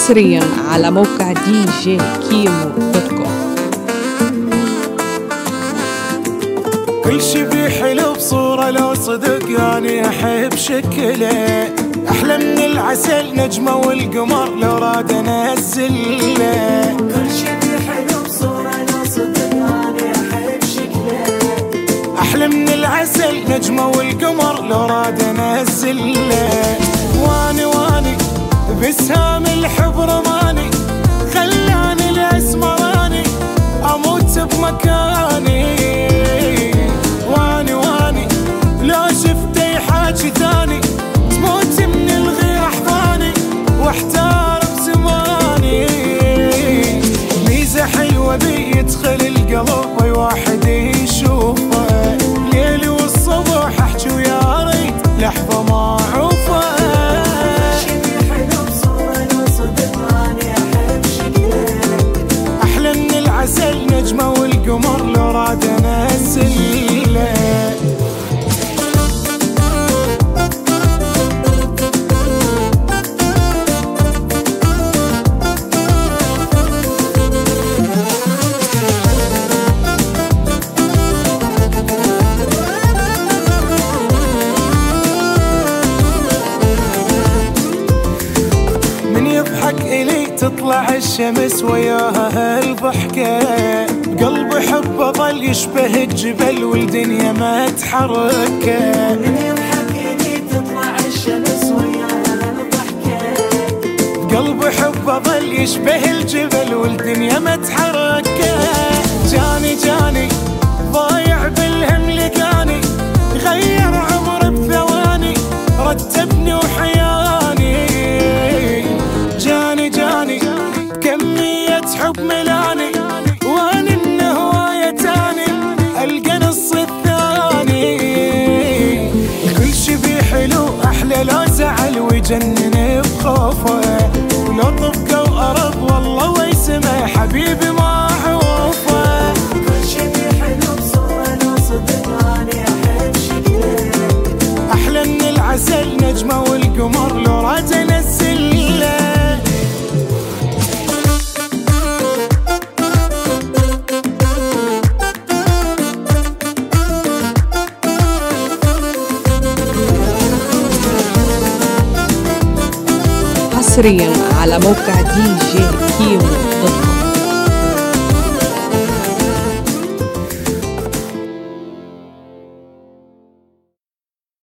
حصريا على موقع دي جي كيمو دوت كوم. كل شي فيه حلو بصورة لو صدق يعني أحب شكله، أحلى من العسل نجمة والقمر لو راد أنزله. كل شي فيه حلو بصورة لو صدق يعني أحب شكله، أحلى من العسل نجمة والقمر لو راد أنزله. واني بسهام الحب رماني، خلاني الأسمراني أموت بمكاني. واني لو شفتي حاجي ثاني تموت من الغير أحضاني واحتار بزماني. ميزة حلوة بي يدخل القلب أي واحد يشوفه، ليلي والصبح أحجي ويا ريت لحظة ما أعوفه. عسل نجمة والقمر لو راد أنزله. من يضحك إلي تطلع الشمس وياها هالضحكة، بقلبي حبه ظل يشبه الجبل والدنيا ما تحركه. من يضحك إلي تطلع الشمس وياها هالضحكة، بقلبي حبه ظل يشبه الجبل والدنيا ما تحركه. جاني ضايع بالهم لقاني، غير عمر بثواني رتبني وحياني. جاني كمية حب ملاني، وانا من هواية تاني القى نص الثاني. كل شي فيه حلو احلى لو زعل ويجنن بخوفه، ولو طبقه وقرب والله ويسمع حبيبي ما عوفه. كل شي فيه حلو بصورة لو صدق اني احب شكله، احلى من العسل نجمة والقمر لو راد انزله. حصريا على موقع دي جي كيمو دوت كوم.